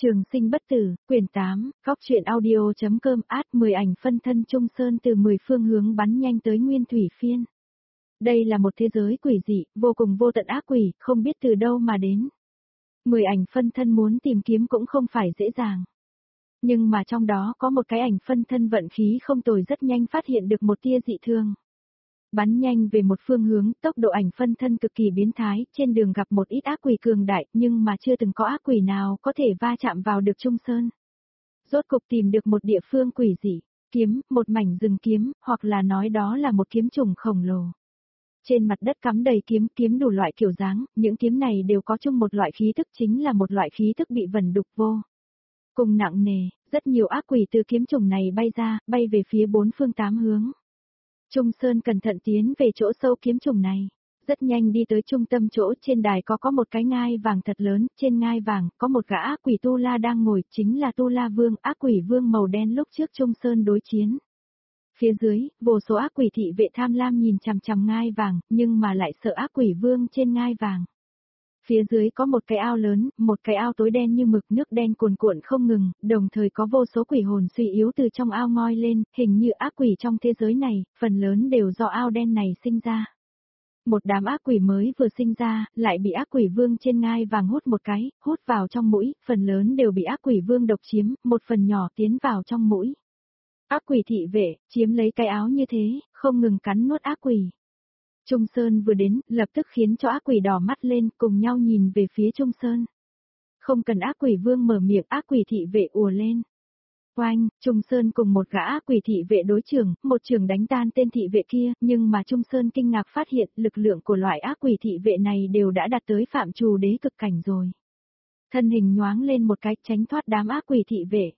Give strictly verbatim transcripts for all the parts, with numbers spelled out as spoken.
Trường sinh bất tử, quyển tám, góc truyện audio.com át mười ảnh phân thân Trung Sơn từ mười phương hướng bắn nhanh tới Nguyên Thủy Phiên. Đây là một thế giới quỷ dị, vô cùng vô tận ác quỷ, không biết từ đâu mà đến. Mười ảnh phân thân muốn tìm kiếm cũng không phải dễ dàng. Nhưng mà trong đó có một cái ảnh phân thân vận khí không tồi rất nhanh phát hiện được một tia dị thương. Bắn nhanh về một phương hướng, tốc độ ảnh phân thân cực kỳ biến thái, trên đường gặp một ít ác quỷ cường đại, nhưng mà chưa từng có ác quỷ nào có thể va chạm vào được Trung Sơn. Rốt cục tìm được một địa phương quỷ dị, kiếm, một mảnh rừng kiếm, hoặc là nói đó là một kiếm trùng khổng lồ. Trên mặt đất cắm đầy kiếm, kiếm đủ loại kiểu dáng, những kiếm này đều có chung một loại khí tức, chính là một loại khí tức bị vẩn đục vô cùng nặng nề, rất nhiều ác quỷ từ kiếm trùng này bay ra, bay về phía bốn phương tám hướng. Trung Sơn cẩn thận tiến về chỗ sâu kiếm trùng này, rất nhanh đi tới trung tâm chỗ trên đài có có một cái ngai vàng thật lớn, trên ngai vàng có một gã ác quỷ Tu La đang ngồi, chính là Tu La Vương, ác quỷ vương màu đen lúc trước Trung Sơn đối chiến. Phía dưới, vô số ác quỷ thị vệ tham lam nhìn chằm chằm ngai vàng, nhưng mà lại sợ ác quỷ vương trên ngai vàng. Phía dưới có một cái ao lớn, một cái ao tối đen như mực, nước đen cuồn cuộn không ngừng, đồng thời có vô số quỷ hồn suy yếu từ trong ao ngoi lên, hình như ác quỷ trong thế giới này, phần lớn đều do ao đen này sinh ra. Một đám ác quỷ mới vừa sinh ra, lại bị ác quỷ vương trên ngai vàng hút một cái, hút vào trong mũi, phần lớn đều bị ác quỷ vương độc chiếm, một phần nhỏ tiến vào trong mũi. Ác quỷ thị vệ, chiếm lấy cái áo như thế, không ngừng cắn nuốt ác quỷ. Trung Sơn vừa đến, lập tức khiến cho ác quỷ đỏ mắt lên, cùng nhau nhìn về phía Trung Sơn. Không cần ác quỷ vương mở miệng, ác quỷ thị vệ ùa lên. Oanh, Trung Sơn cùng một gã ác quỷ thị vệ đối trường, một trường đánh tan tên thị vệ kia, nhưng mà Trung Sơn kinh ngạc phát hiện lực lượng của loại ác quỷ thị vệ này đều đã đạt tới phạm trù đế cực cảnh rồi. Thân hình nhoáng lên một cái, tránh thoát đám ác quỷ thị vệ.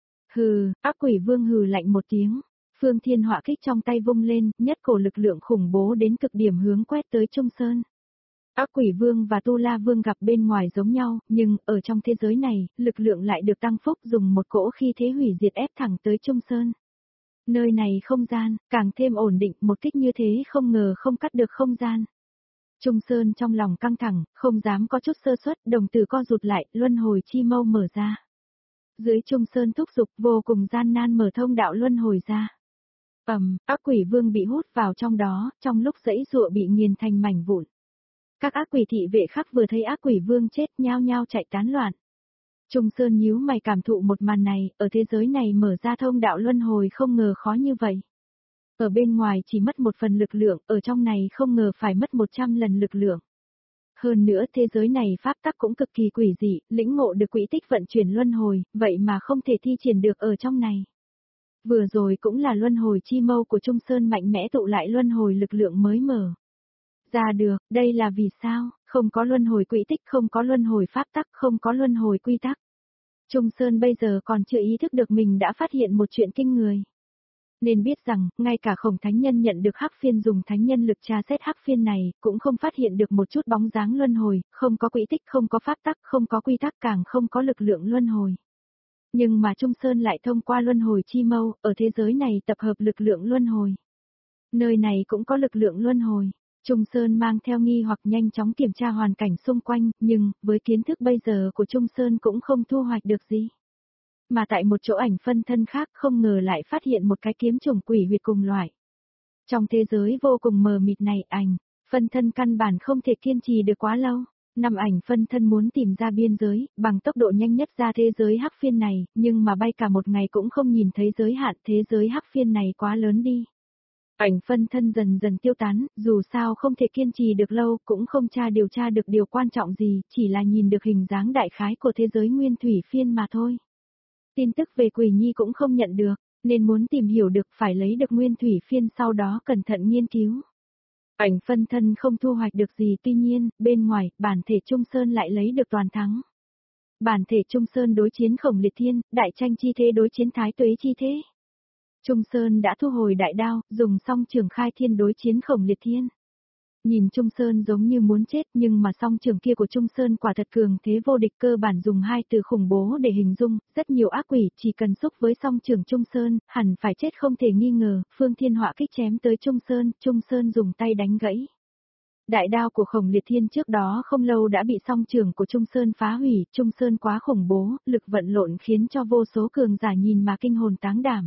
Hừ, ác quỷ vương hừ lạnh một tiếng. Phương Thiên Họa kích trong tay vung lên, nhất cổ lực lượng khủng bố đến cực điểm hướng quét tới Trung Sơn. Ác quỷ vương và Tu La vương gặp bên ngoài giống nhau, nhưng ở trong thế giới này, lực lượng lại được tăng phúc dùng một cỗ khi thế hủy diệt ép thẳng tới Trung Sơn. Nơi này không gian, càng thêm ổn định, một kích như thế không ngờ không cắt được không gian. Trung Sơn trong lòng căng thẳng, không dám có chút sơ suất, đồng tử co rụt lại, luân hồi chi mâu mở ra. Dưới Trung Sơn thúc giục vô cùng gian nan mở thông đạo luân hồi ra. Ầm, ác quỷ vương bị hút vào trong đó, trong lúc dãy dụa bị nghiền thành mảnh vụn. Các ác quỷ thị vệ khác vừa thấy ác quỷ vương chết nhao nhao chạy tán loạn. Trung Sơn nhíu mày cảm thụ một màn này, ở thế giới này mở ra thông đạo luân hồi không ngờ khó như vậy. Ở bên ngoài chỉ mất một phần lực lượng, ở trong này không ngờ phải mất một trăm lần lực lượng. Hơn nữa thế giới này pháp tắc cũng cực kỳ quỷ dị, lĩnh ngộ được quỹ tích vận chuyển luân hồi, vậy mà không thể thi triển được ở trong này. Vừa rồi cũng là luân hồi chi mâu của Trung Sơn mạnh mẽ tụ lại luân hồi lực lượng mới mở ra được, đây là vì sao, không có luân hồi quỹ tích, không có luân hồi pháp tắc, không có luân hồi quy tắc. Trung Sơn bây giờ còn chưa ý thức được mình đã phát hiện một chuyện kinh người. Nên biết rằng, ngay cả Khổng Thánh Nhân nhận được hắc phiên dùng thánh nhân lực tra xét hắc phiên này, cũng không phát hiện được một chút bóng dáng luân hồi, không có quỹ tích, không có pháp tắc, không có quy tắc, càng không có lực lượng luân hồi. Nhưng mà Trung Sơn lại thông qua luân hồi chi mâu, ở thế giới này tập hợp lực lượng luân hồi. Nơi này cũng có lực lượng luân hồi. Trung Sơn mang theo nghi hoặc nhanh chóng kiểm tra hoàn cảnh xung quanh, nhưng, với kiến thức bây giờ của Trung Sơn cũng không thu hoạch được gì. Mà tại một chỗ ảnh phân thân khác không ngờ lại phát hiện một cái kiếm trùng quỷ huyệt cùng loại. Trong thế giới vô cùng mờ mịt này, ảnh phân thân căn bản không thể kiên trì được quá lâu. Năm ảnh phân thân muốn tìm ra biên giới, bằng tốc độ nhanh nhất ra thế giới hắc phiên này, nhưng mà bay cả một ngày cũng không nhìn thấy giới hạn, thế giới hắc phiên này quá lớn đi. Ảnh phân thân dần dần tiêu tán, dù sao không thể kiên trì được lâu, cũng không tra điều tra được điều quan trọng gì, chỉ là nhìn được hình dáng đại khái của thế giới nguyên thủy phiên mà thôi. Tin tức về Quỷ Nhi cũng không nhận được, nên muốn tìm hiểu được phải lấy được nguyên thủy phiên sau đó cẩn thận nghiên cứu. Ảnh phân thân không thu hoạch được gì, tuy nhiên, bên ngoài, bản thể Trung Sơn lại lấy được toàn thắng. Bản thể Trung Sơn đối chiến Khổng Liệt Thiên, đại tranh chi thế đối chiến Thái Tuế chi thế. Trung Sơn đã thu hồi đại đao, dùng song trường khai thiên đối chiến Khổng Liệt Thiên. Nhìn Trung Sơn giống như muốn chết, nhưng mà song trường kia của Trung Sơn quả thật cường thế vô địch, cơ bản dùng hai từ khủng bố để hình dung, rất nhiều ác quỷ chỉ cần xúc với song trường Trung Sơn, hẳn phải chết không thể nghi ngờ. Phương Thiên Họa kích chém tới Trung Sơn, Trung Sơn dùng tay đánh gãy. Đại đao của Khổng Liệt Thiên trước đó không lâu đã bị song trưởng của Trung Sơn phá hủy, Trung Sơn quá khủng bố, lực vận lộn khiến cho vô số cường giả nhìn mà kinh hồn táng đảm.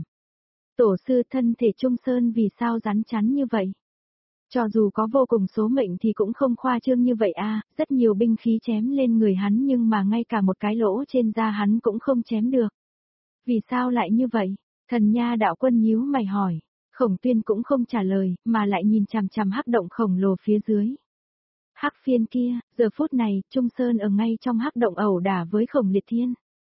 Tổ sư thân thể Trung Sơn vì sao rắn chắn như vậy? Cho dù có vô cùng số mệnh thì cũng không khoa trương như vậy a, rất nhiều binh khí chém lên người hắn nhưng mà ngay cả một cái lỗ trên da hắn cũng không chém được. Vì sao lại như vậy? Thần Nha đạo quân nhíu mày hỏi. Khổng Tuyên cũng không trả lời, mà lại nhìn chằm chằm hắc động khổng lồ phía dưới. Hắc phiên kia, giờ phút này, Trung Sơn ở ngay trong hắc động ẩu đả với Khổng Liệt Thiên.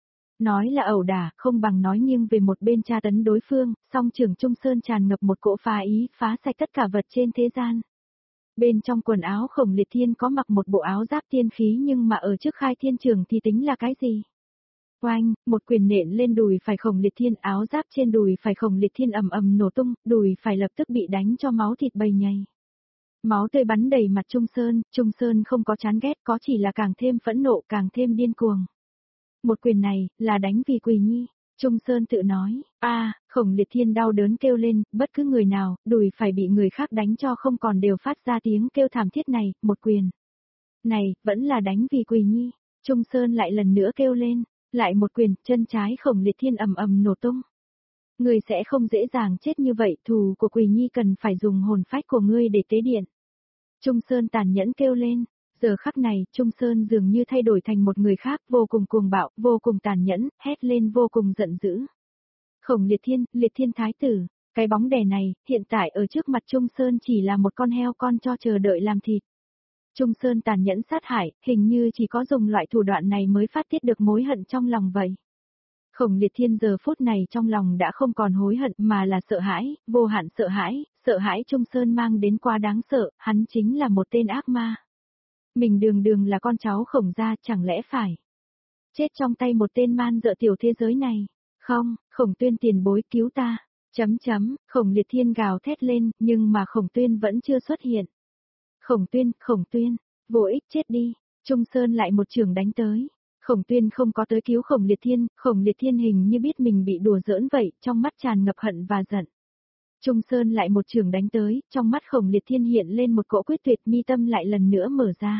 Nói là ẩu đả, không bằng nói nghiêng về một bên tra tấn đối phương, song trưởng Trung Sơn tràn ngập một cỗ phá ý, phá sạch tất cả vật trên thế gian. Bên trong quần áo Khổng Liệt Thiên có mặc một bộ áo giáp tiên khí nhưng mà ở trước khai thiên trường thì tính là cái gì? Oanh, một quyền nện lên đùi phải Khổng Liệt Thiên, áo giáp trên đùi phải Khổng Liệt Thiên ầm ầm nổ tung, đùi phải lập tức bị đánh cho máu thịt bầy nhầy. Máu tươi bắn đầy mặt Trung Sơn, Trung Sơn không có chán ghét, có chỉ là càng thêm phẫn nộ, càng thêm điên cuồng. Một quyền này, là đánh vì Quỳ Nhi. Trung Sơn tự nói, a à, Khổng Liệt Thiên đau đớn kêu lên, bất cứ người nào, đùi phải bị người khác đánh cho không còn đều phát ra tiếng kêu thảm thiết này, một quyền. Này, vẫn là đánh vì Quỳ Nhi. Trung Sơn lại lần nữa kêu lên, lại một quyền, chân trái Khổng Liệt Thiên ầm ầm nổ tung. Ngươi sẽ không dễ dàng chết như vậy, thù của Quỳ Nhi cần phải dùng hồn phách của ngươi để tế điện. Trung Sơn tàn nhẫn kêu lên. Giờ khắc này, Trung Sơn dường như thay đổi thành một người khác, vô cùng cuồng bạo, vô cùng tàn nhẫn, hét lên vô cùng giận dữ. Khổng Liệt Thiên, Liệt Thiên Thái Tử, cái bóng đè này, hiện tại ở trước mặt Trung Sơn chỉ là một con heo con cho chờ đợi làm thịt. Trung Sơn tàn nhẫn sát hại, hình như chỉ có dùng loại thủ đoạn này mới phát tiết được mối hận trong lòng vậy. Khổng Liệt Thiên giờ phút này trong lòng đã không còn hối hận mà là sợ hãi, vô hạn sợ hãi, sợ hãi Trung Sơn mang đến quá đáng sợ, hắn chính là một tên ác ma. Mình đường đường là con cháu Khổng gia, chẳng lẽ phải chết trong tay một tên man dợ tiểu thế giới này? Không, Khổng Tuyên tiền bối cứu ta. Chấm chấm, Khổng Liệt Thiên gào thét lên, nhưng mà Khổng Tuyên vẫn chưa xuất hiện. Khổng Tuyên, Khổng Tuyên, vô ích chết đi. Trung Sơn lại một trường đánh tới. Khổng Tuyên không có tới cứu Khổng Liệt Thiên, Khổng Liệt Thiên hình như biết mình bị đùa giỡn vậy, trong mắt tràn ngập hận và giận. Trung Sơn lại một trường đánh tới, trong mắt Khổng Liệt Thiên hiện lên một cỗ quyết tuyệt, mi tâm lại lần nữa mở ra.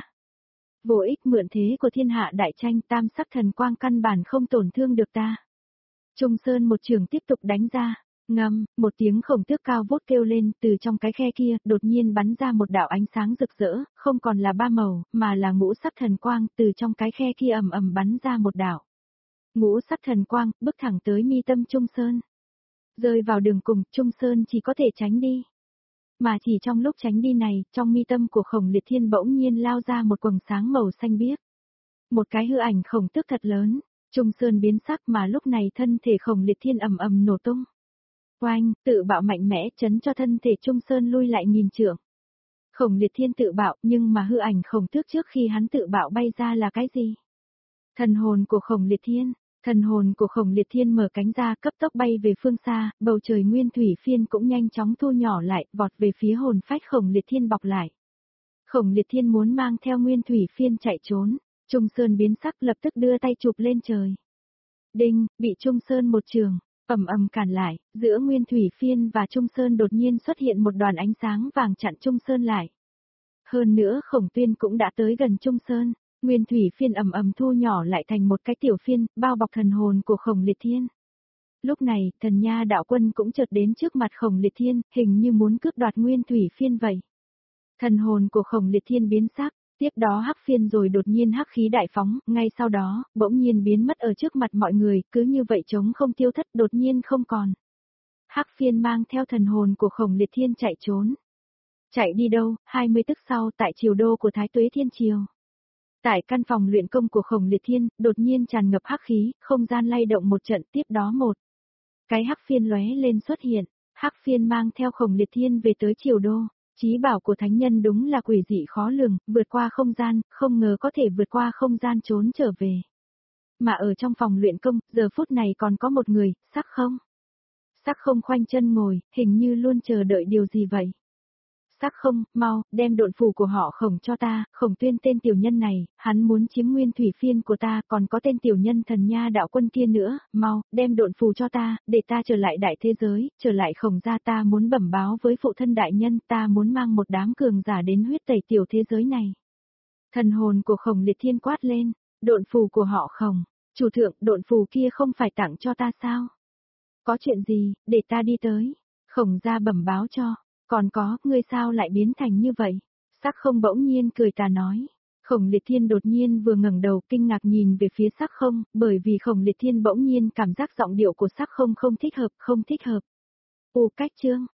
Vô ích, mượn thế của thiên hạ đại tranh, tam sắc thần quang căn bản không tổn thương được ta. Trung Sơn một trường tiếp tục đánh ra, ngâm, một tiếng khổng tước cao vút kêu lên, từ trong cái khe kia, đột nhiên bắn ra một đạo ánh sáng rực rỡ, không còn là ba màu, mà là ngũ sắc thần quang, từ trong cái khe kia ầm ầm bắn ra một đạo. Ngũ sắc thần quang, bước thẳng tới mi tâm Trung Sơn. Rơi vào đường cùng, Trung Sơn chỉ có thể tránh đi. Mà chỉ trong lúc tránh đi này, trong mi tâm của Khổng Liệt Thiên bỗng nhiên lao ra một quầng sáng màu xanh biếc. Một cái hư ảnh khổng tước thật lớn, Trung Sơn biến sắc mà lúc này thân thể Khổng Liệt Thiên ầm ầm nổ tung. Oanh, tự bạo mạnh mẽ chấn cho thân thể Trung Sơn lui lại nghìn trượng. Khổng Liệt Thiên tự bạo, nhưng mà hư ảnh khổng tước trước khi hắn tự bạo bay ra là cái gì? Thần hồn của Khổng Liệt Thiên. Thần hồn của Khổng Liệt Thiên mở cánh ra cấp tốc bay về phương xa, bầu trời nguyên thủy phiên cũng nhanh chóng thu nhỏ lại, vọt về phía hồn phách Khổng Liệt Thiên bọc lại. Khổng Liệt Thiên muốn mang theo nguyên thủy phiên chạy trốn, Trung Sơn biến sắc lập tức đưa tay chụp lên trời. Đinh, bị Trung Sơn một trường, ầm ầm cản lại, giữa nguyên thủy phiên và Trung Sơn đột nhiên xuất hiện một đoàn ánh sáng vàng chặn Trung Sơn lại. Hơn nữa Khổng Tuyên cũng đã tới gần Trung Sơn. Nguyên thủy phiên ầm ầm thu nhỏ lại thành một cái tiểu phiên, bao bọc thần hồn của Khổng Liệt Thiên. Lúc này, thần Nha đạo quân cũng chợt đến trước mặt Khổng Liệt Thiên, hình như muốn cướp đoạt nguyên thủy phiên vậy. Thần hồn của Khổng Liệt Thiên biến sắc, tiếp đó hắc phiên rồi đột nhiên hắc khí đại phóng, ngay sau đó, bỗng nhiên biến mất ở trước mặt mọi người, cứ như vậy trống không tiêu thất đột nhiên không còn. Hắc phiên mang theo thần hồn của Khổng Liệt Thiên chạy trốn. Chạy đi đâu? hai mươi tức sau tại triều đô của Thái Tuế Thiên Triều. Tại căn phòng luyện công của Khổng Liệt Thiên, đột nhiên tràn ngập hắc khí, không gian lay động một trận, tiếp đó một cái hắc phiên lóe lên xuất hiện, hắc phiên mang theo Khổng Liệt Thiên về tới triều đô. Chí bảo của thánh nhân đúng là quỷ dị khó lường, vượt qua không gian, không ngờ có thể vượt qua không gian trốn trở về. Mà ở trong phòng luyện công, giờ phút này còn có một người, Sắc Không. Sắc Không khoanh chân ngồi, hình như luôn chờ đợi điều gì vậy. Sắc Không, mau, đem độn phù của họ Khổng cho ta, Khổng Tuyên tên tiểu nhân này, hắn muốn chiếm nguyên thủy phiên của ta, còn có tên tiểu nhân thần nha đạo quân kia nữa, mau, đem độn phù cho ta, để ta trở lại đại thế giới, trở lại Khổng gia, ta muốn bẩm báo với phụ thân đại nhân, ta muốn mang một đám cường giả đến huyết tẩy tiểu thế giới này. Thần hồn của Khổng Liệt Thiên quát lên, độn phù của họ Khổng, chủ thượng, độn phù kia không phải tặng cho ta sao? Có chuyện gì, để ta đi tới. Khổng gia bẩm báo cho. Còn có, ngươi sao lại biến thành như vậy? Sắc Không bỗng nhiên cười tà nói. Khổng Liệt Thiên đột nhiên vừa ngẩng đầu kinh ngạc nhìn về phía Sắc Không, bởi vì Khổng Liệt Thiên bỗng nhiên cảm giác giọng điệu của Sắc Không không thích hợp, không thích hợp. U cách chương.